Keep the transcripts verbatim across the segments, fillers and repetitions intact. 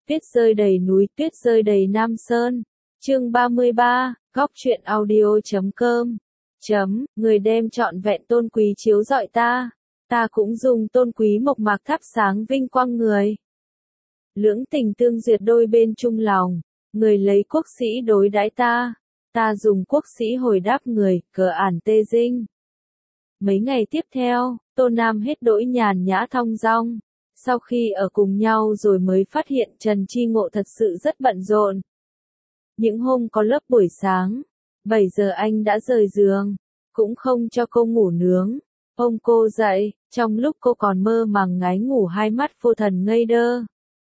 Tuyết rơi đầy núi, tuyết rơi đầy Nam Sơn. Chương ba mươi ba, góc truyện audio chấm com. Chấm, người đem trọn vẹn tôn quý chiếu rọi ta. Ta cũng dùng tôn quý mộc mạc thắp sáng vinh quang người. Lưỡng tình tương duyệt đôi bên chung lòng. Người lấy quốc sĩ đối đãi ta. Ta dùng quốc sĩ hồi đáp người, cờ ản tê dinh. Mấy ngày tiếp theo, Tô Nam hết đỗi nhàn nhã thong dong. Sau khi ở cùng nhau rồi mới phát hiện Trần Chi Ngộ thật sự rất bận rộn. Những hôm có lớp buổi sáng, bảy giờ anh đã rời giường, cũng không cho cô ngủ nướng. Ôm cô dậy, trong lúc cô còn mơ màng ngái ngủ hai mắt vô thần ngây đơ.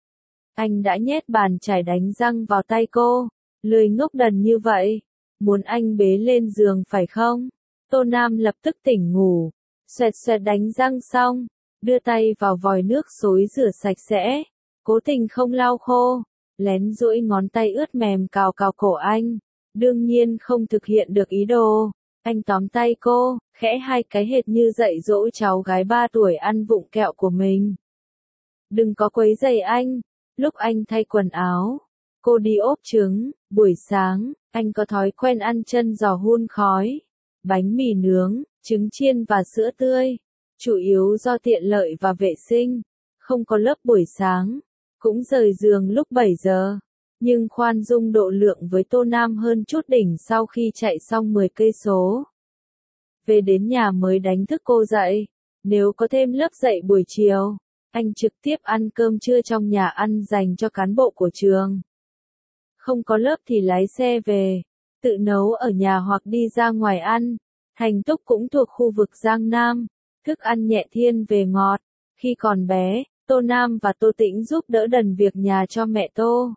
Anh đã nhét bàn chải đánh răng vào tay cô, lười ngốc đần như vậy, muốn anh bế lên giường phải không? Tô Nam lập tức tỉnh ngủ, xoẹt xoẹt đánh răng xong, đưa tay vào vòi nước xối rửa sạch sẽ, cố tình không lau khô, lén duỗi ngón tay ướt mềm cào cào cổ anh, đương nhiên không thực hiện được ý đồ. Anh tóm tay cô, khẽ hai cái hệt như dạy dỗ cháu gái ba tuổi ăn vụng kẹo của mình. Đừng có quấy rầy anh. Lúc anh thay quần áo, cô đi ốp trứng. Buổi sáng, anh có thói quen ăn chân giò hun khói, bánh mì nướng, trứng chiên và sữa tươi. Chủ yếu do tiện lợi và vệ sinh, không có lớp buổi sáng, cũng rời giường lúc bảy giờ. Nhưng khoan dung độ lượng với Tô Nam hơn chút đỉnh sau khi chạy xong mười cây số. Về đến nhà mới đánh thức cô dậy, nếu có thêm lớp dạy buổi chiều, anh trực tiếp ăn cơm trưa trong nhà ăn dành cho cán bộ của trường. Không có lớp thì lái xe về, tự nấu ở nhà hoặc đi ra ngoài ăn. Thành Túc cũng thuộc khu vực Giang Nam, thức ăn nhẹ thiên về ngọt. Khi còn bé, Tô Nam và Tô Tĩnh giúp đỡ đần việc nhà cho mẹ Tô.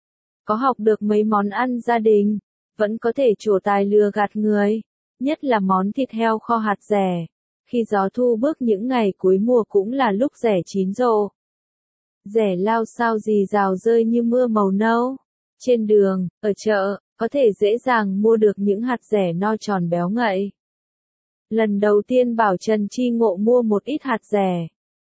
Có học được mấy món ăn gia đình, vẫn có thể trổ tài lừa gạt người, nhất là món thịt heo kho hạt dẻ. Khi gió thu bước những ngày cuối mùa cũng là lúc dẻ chín rộ. Dẻ lao sao rì rào rơi như mưa màu nâu. Trên đường, ở chợ, có thể dễ dàng mua được những hạt dẻ no tròn béo ngậy. Lần đầu tiên bảo Trần Chi Ngộ mua một ít hạt dẻ.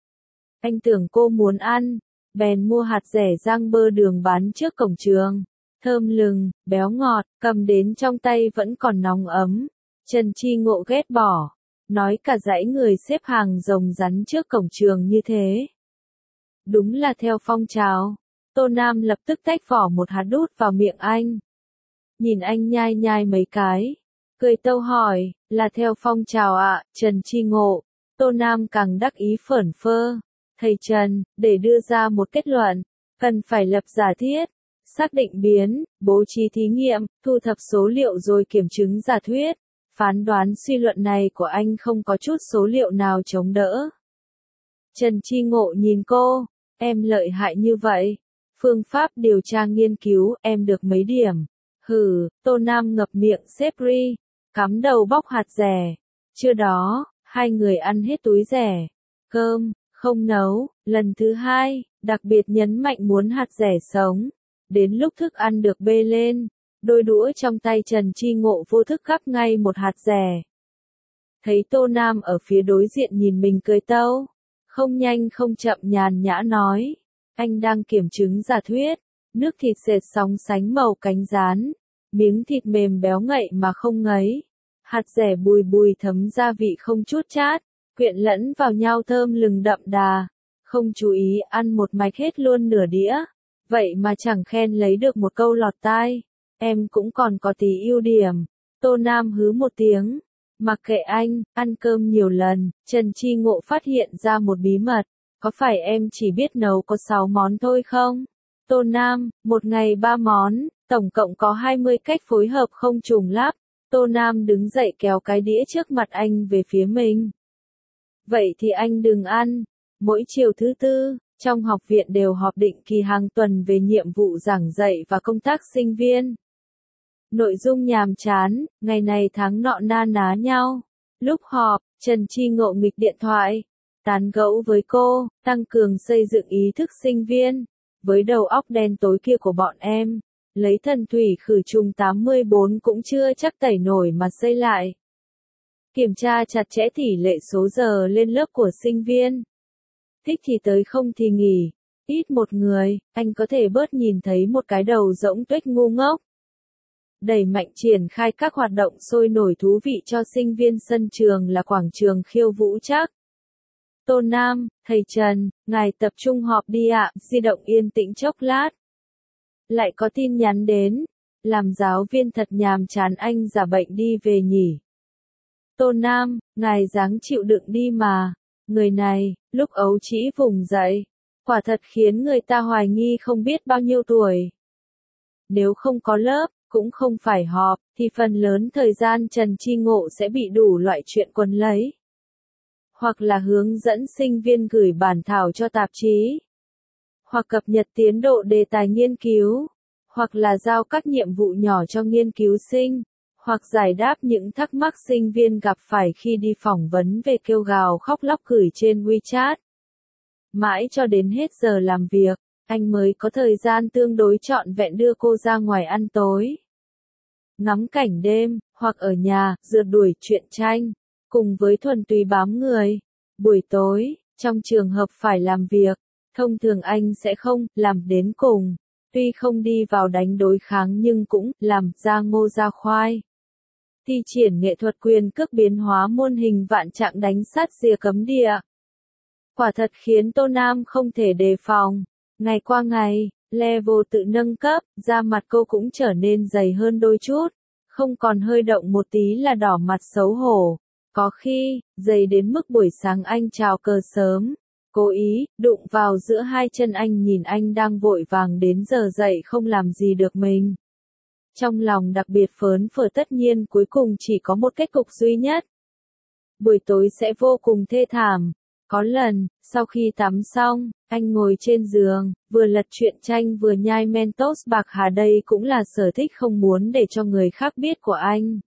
Anh tưởng cô muốn ăn, bèn mua hạt dẻ rang bơ đường bán trước cổng trường. Thơm lừng, béo ngọt, cầm đến trong tay vẫn còn nóng ấm. Trần Chi Ngộ ghét bỏ, nói cả dãy người xếp hàng rồng rắn trước cổng trường như thế. Đúng là theo phong trào. Tô Nam lập tức tách vỏ một hạt đút vào miệng anh. Nhìn anh nhai nhai mấy cái, cười tâu hỏi, là theo phong trào ạ, Trần Chi Ngộ. Tô Nam càng đắc ý phởn phơ. Thầy Trần, để đưa ra một kết luận, cần phải lập giả thiết, xác định biến, bố trí thí nghiệm, thu thập số liệu rồi kiểm chứng giả thuyết. Phán đoán suy luận này của anh không có chút số liệu nào chống đỡ. Trần Chi Ngộ nhìn cô, em lợi hại như vậy. Phương pháp điều tra nghiên cứu, em được mấy điểm. Hừ, Tô Nam ngập miệng xếp ri, cắm đầu bóc hạt dẻ. Trưa đó, hai người ăn hết túi dẻ. Cơm, không nấu. Lần thứ hai, đặc biệt nhấn mạnh muốn hạt dẻ sống. Đến lúc thức ăn được bê lên, đôi đũa trong tay Trần Chi Ngộ vô thức gắp ngay một hạt dẻ. Thấy Tô Nam ở phía đối diện nhìn mình cười tâu, không nhanh không chậm nhàn nhã nói, anh đang kiểm chứng giả thuyết, nước thịt sệt sóng sánh màu cánh rán, miếng thịt mềm béo ngậy mà không ngấy, hạt dẻ bùi bùi thấm gia vị không chút chát, quyện lẫn vào nhau thơm lừng đậm đà, không chú ý ăn một mạch hết luôn nửa đĩa, vậy mà chẳng khen lấy được một câu lọt tai. Em cũng còn có tí ưu điểm. Tô Nam hứ một tiếng. Mặc kệ anh, ăn cơm nhiều lần, Trần Chi Ngộ phát hiện ra một bí mật. Có phải em chỉ biết nấu có sáu món thôi không? Tô Nam, một ngày ba món, tổng cộng có hai mươi cách phối hợp không trùng lắp. Tô Nam đứng dậy kéo cái đĩa trước mặt anh về phía mình. Vậy thì anh đừng ăn. Mỗi chiều thứ tư, trong học viện đều họp định kỳ hàng tuần về nhiệm vụ giảng dạy và công tác sinh viên. Nội dung nhàm chán, ngày này tháng nọ na ná nhau. Lúc họp, Trần Chi Ngộ nghịch điện thoại, tán gẫu với cô, tăng cường xây dựng ý thức sinh viên. Với đầu óc đen tối kia của bọn em, lấy thần thủy khử trùng tám mươi bốn cũng chưa chắc tẩy nổi mà xây lại. Kiểm tra chặt chẽ tỷ lệ số giờ lên lớp của sinh viên. Thích thì tới không thì nghỉ. Ít một người, anh có thể bớt nhìn thấy một cái đầu rỗng tuếch ngu ngốc. Đẩy mạnh triển khai các hoạt động sôi nổi thú vị cho sinh viên sân trường là quảng trường khiêu vũ chắc. Tô Nam, thầy Trần, ngài tập trung họp đi ạ, di động yên tĩnh chốc lát. Lại có tin nhắn đến, làm giáo viên thật nhàm chán anh giả bệnh đi về nhỉ. Tô Nam, ngài dáng chịu đựng đi mà, người này, lúc ấu trĩ vùng dậy, quả thật khiến người ta hoài nghi không biết bao nhiêu tuổi. Nếu không có lớp, cũng không phải họp, thì phần lớn thời gian Trần Chi Ngộ sẽ bị đủ loại chuyện quấn lấy. Hoặc là hướng dẫn sinh viên gửi bản thảo cho tạp chí, hoặc cập nhật tiến độ đề tài nghiên cứu, hoặc là giao các nhiệm vụ nhỏ cho nghiên cứu sinh, hoặc giải đáp những thắc mắc sinh viên gặp phải khi đi phỏng vấn về kêu gào khóc lóc gửi trên WeChat. Mãi cho đến hết giờ làm việc, anh mới có thời gian tương đối trọn vẹn đưa cô ra ngoài ăn tối, ngắm cảnh đêm, hoặc ở nhà, rượt đuổi truyện tranh, cùng với thuần túy bám người. Buổi tối, trong trường hợp phải làm việc, thông thường anh sẽ không làm đến cùng, tuy không đi vào đánh đối kháng nhưng cũng làm ra ngô ra khoai. Thi triển nghệ thuật quyền cước biến hóa muôn hình vạn trạng đánh sát rìa cấm địa. Quả thật khiến Tô Nam không thể đề phòng. Ngày qua ngày, level tự nâng cấp, da mặt cô cũng trở nên dày hơn đôi chút, không còn hơi động một tí là đỏ mặt xấu hổ. Có khi, dày đến mức buổi sáng anh chào cờ sớm, cố ý, đụng vào giữa hai chân anh nhìn anh đang vội vàng đến giờ dậy không làm gì được mình. Trong lòng đặc biệt phớn phở tất nhiên cuối cùng chỉ có một kết cục duy nhất. Buổi tối sẽ vô cùng thê thảm. Có lần, sau khi tắm xong, anh ngồi trên giường, vừa lật truyện tranh vừa nhai Mentos bạc hà, đây cũng là sở thích không muốn để cho người khác biết của anh.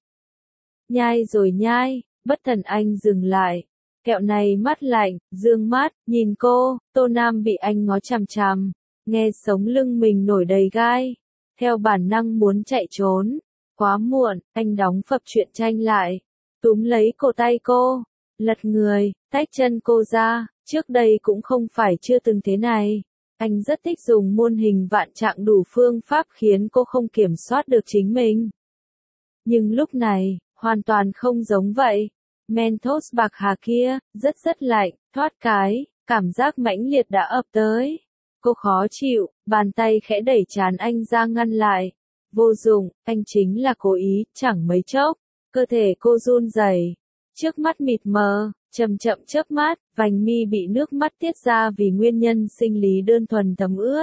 Nhai rồi nhai, bất thần anh dừng lại. Kẹo này mắt lạnh, dương mắt, nhìn cô, Tô Nam bị anh ngó chằm chằm, nghe sống lưng mình nổi đầy gai. Theo bản năng muốn chạy trốn. Quá muộn, anh đóng phập truyện tranh lại, túm lấy cổ tay cô, lật người, tách chân cô ra, trước đây cũng không phải chưa từng thế này. Anh rất thích dùng muôn hình vạn trạng đủ phương pháp khiến cô không kiểm soát được chính mình. Nhưng lúc này, hoàn toàn không giống vậy. Mentos bạc hà kia, rất rất lạnh, thoát cái, cảm giác mãnh liệt đã ập tới. Cô khó chịu, bàn tay khẽ đẩy trán anh ra ngăn lại. Vô dụng, anh chính là cố ý, chẳng mấy chốc. Cơ thể cô run rẩy, trước mắt mịt mờ, chậm chậm chớp mắt, vành mi bị nước mắt tiết ra vì nguyên nhân sinh lý đơn thuần thấm ướt.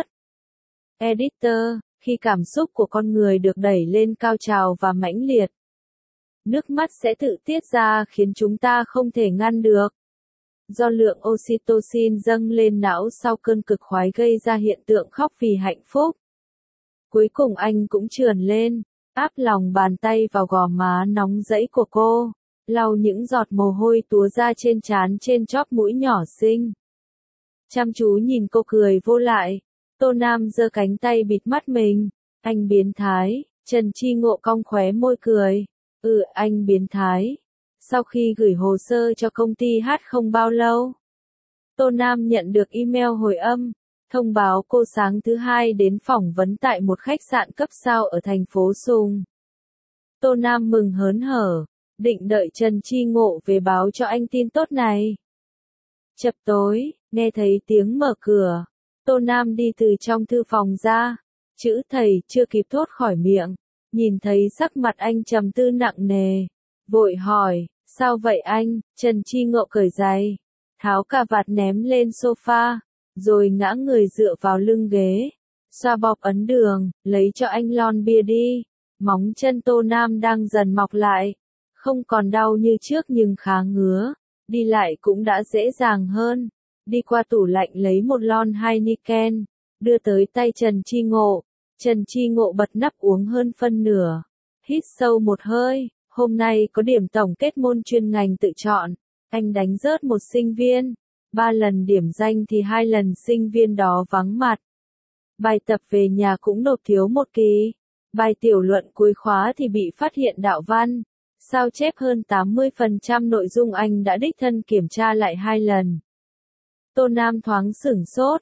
Editor, khi cảm xúc của con người được đẩy lên cao trào và mãnh liệt, nước mắt sẽ tự tiết ra khiến chúng ta không thể ngăn được. Do lượng oxytocin dâng lên não sau cơn cực khoái gây ra hiện tượng khóc vì hạnh phúc. Cuối cùng anh cũng trườn lên, áp lòng bàn tay vào gò má nóng rẫy của cô, lau những giọt mồ hôi túa ra trên trán trên chóp mũi nhỏ xinh. Chăm chú nhìn cô cười vô lại, Tô Nam giơ cánh tay bịt mắt mình. Anh biến thái, Trần Chi Ngộ cong khóe môi cười. Ừ, anh biến thái. Sau khi gửi hồ sơ cho công ty hát không bao lâu, Tô Nam nhận được email hồi âm, thông báo cô sáng thứ hai đến phỏng vấn tại một khách sạn cấp sao ở thành phố Sùng. Tô Nam mừng hớn hở, định đợi Trần Chi Ngộ về báo cho anh tin tốt này. Chập tối, nghe thấy tiếng mở cửa, Tô Nam đi từ trong thư phòng ra, chữ thầy chưa kịp thốt khỏi miệng, nhìn thấy sắc mặt anh trầm tư nặng nề, vội hỏi, sao vậy anh? Trần Chi Ngộ cởi giày, tháo cà vạt ném lên sofa, rồi ngã người dựa vào lưng ghế, xoa bóp ấn đường, lấy cho anh lon bia đi. Móng chân Tô Nam đang dần mọc lại, không còn đau như trước nhưng khá ngứa, đi lại cũng đã dễ dàng hơn. Đi qua tủ lạnh lấy một lon Heineken, đưa tới tay Trần Chi Ngộ. Trần Chi Ngộ bật nắp uống hơn phân nửa, hít sâu một hơi, hôm nay có điểm tổng kết môn chuyên ngành tự chọn, anh đánh rớt một sinh viên, ba lần điểm danh thì hai lần sinh viên đó vắng mặt. Bài tập về nhà cũng nộp thiếu một kỳ, bài tiểu luận cuối khóa thì bị phát hiện đạo văn, sao chép hơn tám mươi phần trăm nội dung anh đã đích thân kiểm tra lại hai lần. Tô Nam thoáng sửng sốt,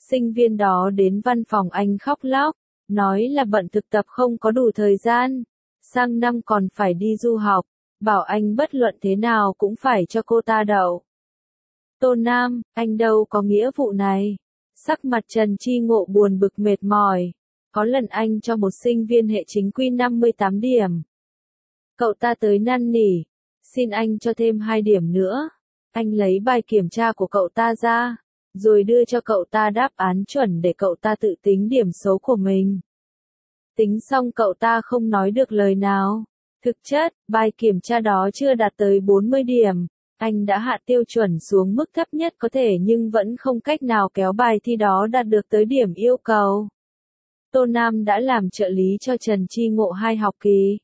Sinh viên đó đến văn phòng anh khóc lóc, nói là bận thực tập không có đủ thời gian, sang năm còn phải đi du học, bảo anh bất luận thế nào cũng phải cho cô ta đậu. Tô Nam, anh đâu có nghĩa vụ này. Sắc mặt Trần Chi Ngộ buồn bực mệt mỏi. Có lần anh cho một sinh viên hệ chính quy năm mươi tám điểm. Cậu ta tới năn nỉ, xin anh cho thêm hai điểm nữa. Anh lấy bài kiểm tra của cậu ta ra, rồi đưa cho cậu ta đáp án chuẩn để cậu ta tự tính điểm số của mình. Tính xong cậu ta không nói được lời nào. Thực chất, bài kiểm tra đó chưa đạt tới bốn mươi điểm. Anh đã hạ tiêu chuẩn xuống mức thấp nhất có thể nhưng vẫn không cách nào kéo bài thi đó đạt được tới điểm yêu cầu. Tô Nam đã làm trợ lý cho Trần Chi Ngộ hai học kỳ.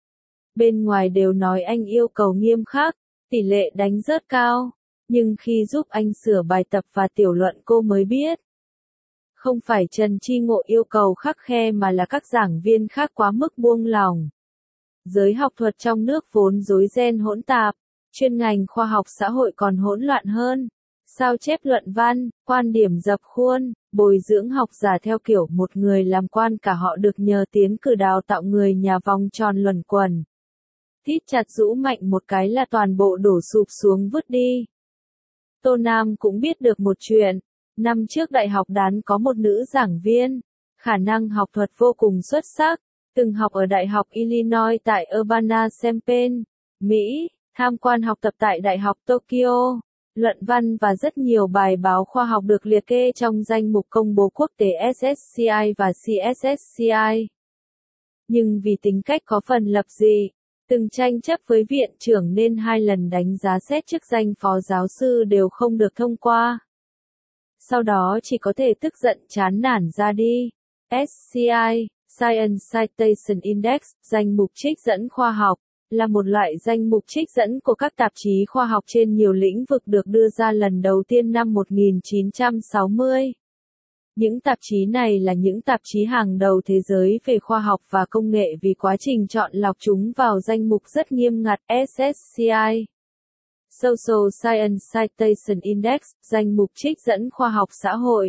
Bên ngoài đều nói anh yêu cầu nghiêm khắc, tỷ lệ đánh rớt cao, nhưng khi giúp anh sửa bài tập và tiểu luận cô mới biết. Không phải Trần Chi Ngộ yêu cầu khắt khe mà là các giảng viên khác quá mức buông lỏng. Giới học thuật trong nước vốn rối ren hỗn tạp, chuyên ngành khoa học xã hội còn hỗn loạn hơn. Sao chép luận văn, quan điểm dập khuôn, bồi dưỡng học giả theo kiểu một người làm quan cả họ được nhờ tiến cử đào tạo người nhà vòng tròn luẩn quẩn. Thít chặt rũ mạnh một cái là toàn bộ đổ sụp xuống vứt đi. Tô Nam cũng biết được một chuyện. Năm trước đại học Đán có một nữ giảng viên, khả năng học thuật vô cùng xuất sắc, từng học ở Đại học Illinois tại Urbana-Champaign, Mỹ, tham quan học tập tại Đại học Tokyo, luận văn và rất nhiều bài báo khoa học được liệt kê trong danh mục công bố quốc tế S S C I và C S S C I. Nhưng vì tính cách có phần lập dị, từng tranh chấp với viện trưởng nên hai lần đánh giá xét chức danh phó giáo sư đều không được thông qua. Sau đó chỉ có thể tức giận chán nản ra đi. S C I, Science Citation Index, danh mục trích dẫn khoa học, là một loại danh mục trích dẫn của các tạp chí khoa học trên nhiều lĩnh vực được đưa ra lần đầu tiên năm một nghìn chín trăm sáu mươi. Những tạp chí này là những tạp chí hàng đầu thế giới về khoa học và công nghệ vì quá trình chọn lọc chúng vào danh mục rất nghiêm ngặt. S S C I Social Science Citation Index, danh mục trích dẫn khoa học xã hội,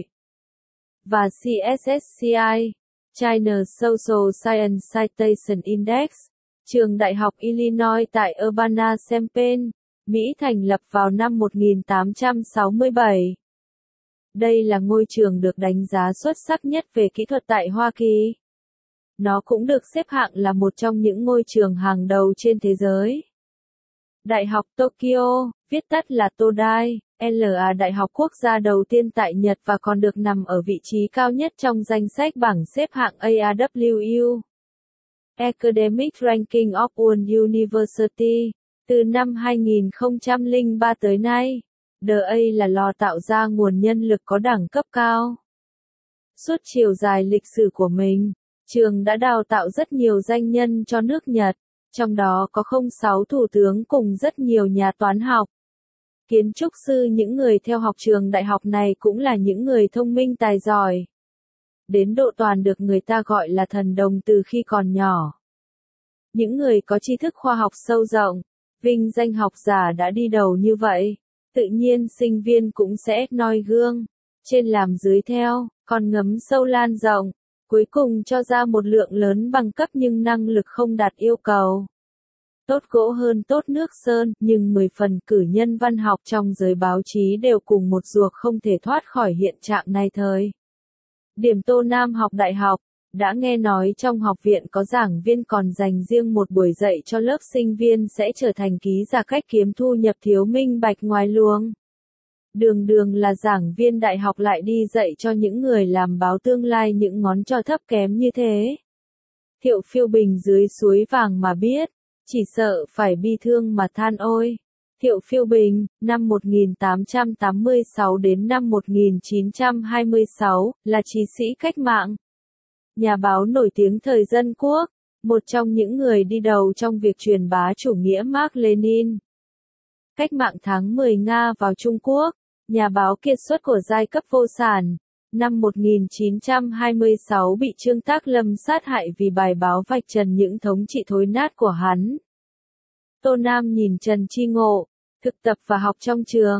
và C S S C I, China Social Science Citation Index, trường Đại học Illinois tại Urbana-Champaign, Mỹ thành lập vào năm một nghìn tám trăm sáu mươi bảy. Đây là ngôi trường được đánh giá xuất sắc nhất về kỹ thuật tại Hoa Kỳ. Nó cũng được xếp hạng là một trong những ngôi trường hàng đầu trên thế giới. Đại học Tokyo, viết tắt là Todai, là đại học quốc gia đầu tiên tại Nhật và còn được nằm ở vị trí cao nhất trong danh sách bảng xếp hạng A W U. Academic Ranking of World University. Từ năm hai nghìn không trăm lẻ ba tới nay, đê a là lò tạo ra nguồn nhân lực có đẳng cấp cao. Suốt chiều dài lịch sử của mình, trường đã đào tạo rất nhiều danh nhân cho nước Nhật, trong đó có không sáu thủ tướng cùng rất nhiều nhà toán học. Kiến trúc sư, những người theo học trường đại học này cũng là những người thông minh tài giỏi. Đến độ toàn được người ta gọi là thần đồng từ khi còn nhỏ. Những người có tri thức khoa học sâu rộng, vinh danh học giả đã đi đầu như vậy, tự nhiên sinh viên cũng sẽ noi gương, trên làm dưới theo, còn ngấm sâu lan rộng, cuối cùng cho ra một lượng lớn bằng cấp nhưng năng lực không đạt yêu cầu. Tốt gỗ hơn tốt nước sơn, nhưng mười phần cử nhân văn học trong giới báo chí đều cùng một ruột không thể thoát khỏi hiện trạng này thời. Điểm Tô Nam học đại học, đã nghe nói trong học viện có giảng viên còn dành riêng một buổi dạy cho lớp sinh viên sẽ trở thành ký giả cách kiếm thu nhập thiếu minh bạch ngoài luồng. Đường đường là giảng viên đại học lại đi dạy cho những người làm báo tương lai những ngón trò thấp kém như thế. Thiệu Phiêu Bình dưới suối vàng mà biết, chỉ sợ phải bi thương mà than ôi. Thiệu Phiêu Bình, năm một nghìn tám trăm tám mươi sáu đến năm một nghìn chín trăm hai mươi sáu, là chí sĩ cách mạng. Nhà báo nổi tiếng thời Dân Quốc, một trong những người đi đầu trong việc truyền bá chủ nghĩa Mác Lênin. Cách mạng tháng mười Nga vào Trung Quốc, nhà báo kiệt xuất của giai cấp vô sản, năm một nghìn chín trăm hai mươi sáu bị Trương Tác Lâm sát hại vì bài báo vạch trần những thống trị thối nát của hắn. Tô Nam nhìn Trần Chi Ngộ, thực tập và học trong trường,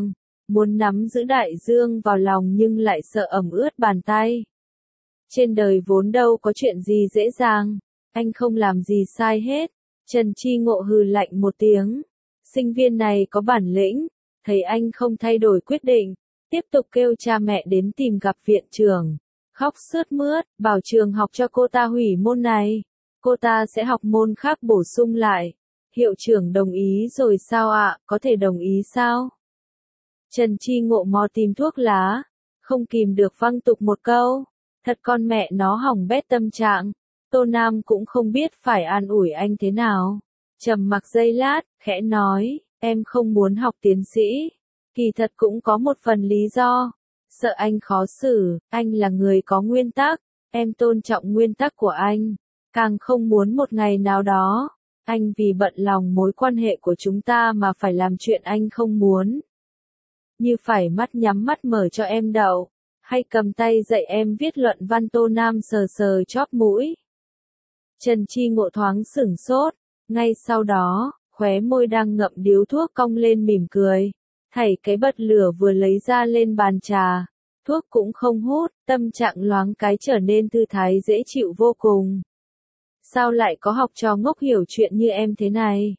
muốn nắm giữ đại dương vào lòng nhưng lại sợ ẩm ướt bàn tay. Trên đời vốn đâu có chuyện gì dễ dàng, anh không làm gì sai hết. Trần Chi Ngộ hừ lạnh một tiếng. Sinh viên này có bản lĩnh, thấy anh không thay đổi quyết định, tiếp tục kêu cha mẹ đến tìm gặp viện trưởng. Khóc sướt mướt, bảo trường học cho cô ta hủy môn này. Cô ta sẽ học môn khác bổ sung lại. Hiệu trưởng đồng ý rồi sao ạ, có thể đồng ý sao? Trần Chi Ngộ mò tìm thuốc lá, không kìm được văng tục một câu. Thật con mẹ nó hỏng bét tâm trạng. Tô Nam cũng không biết phải an ủi anh thế nào. Trầm mặc giây lát, khẽ nói, em không muốn học tiến sĩ. Kỳ thật cũng có một phần lý do. Sợ anh khó xử, anh là người có nguyên tắc, em tôn trọng nguyên tắc của anh. Càng không muốn một ngày nào đó, anh vì bận lòng mối quan hệ của chúng ta mà phải làm chuyện anh không muốn. Như phải mắt nhắm mắt mở cho em đậu, hay cầm tay dạy em viết luận văn. Tô Nam sờ sờ chóp mũi. Trần Chi Ngộ thoáng sửng sốt, ngay sau đó, khóe môi đang ngậm điếu thuốc cong lên mỉm cười. Thảy cái bật lửa vừa lấy ra lên bàn trà, thuốc cũng không hút, tâm trạng loáng cái trở nên thư thái dễ chịu vô cùng. Sao lại có học trò ngốc hiểu chuyện như em thế này?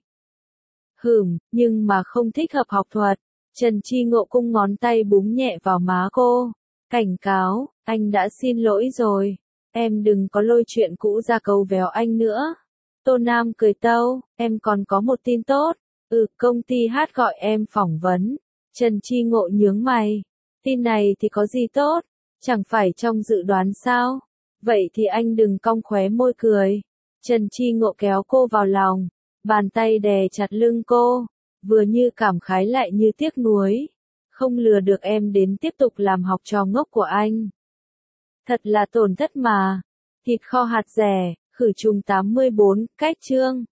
Hửm, nhưng mà không thích hợp học thuật. Trần Chi Ngộ cung ngón tay búng nhẹ vào má cô. Cảnh cáo, anh đã xin lỗi rồi. Em đừng có lôi chuyện cũ ra cầu véo anh nữa. Tô Nam cười tâu, em còn có một tin tốt. Ừ, công ty hát gọi em phỏng vấn. Trần Chi Ngộ nhướng mày. Tin này thì có gì tốt? Chẳng phải trong dự đoán sao? Vậy thì anh đừng cong khóe môi cười. Trần Chi Ngộ kéo cô vào lòng. Bàn tay đè chặt lưng cô. Vừa như cảm khái lại như tiếc nuối. Không lừa được em đến tiếp tục làm học trò ngốc của anh. Thật là tổn thất mà. Thịt kho hạt rẻ, khử trùng tám mươi bốn, cách chương.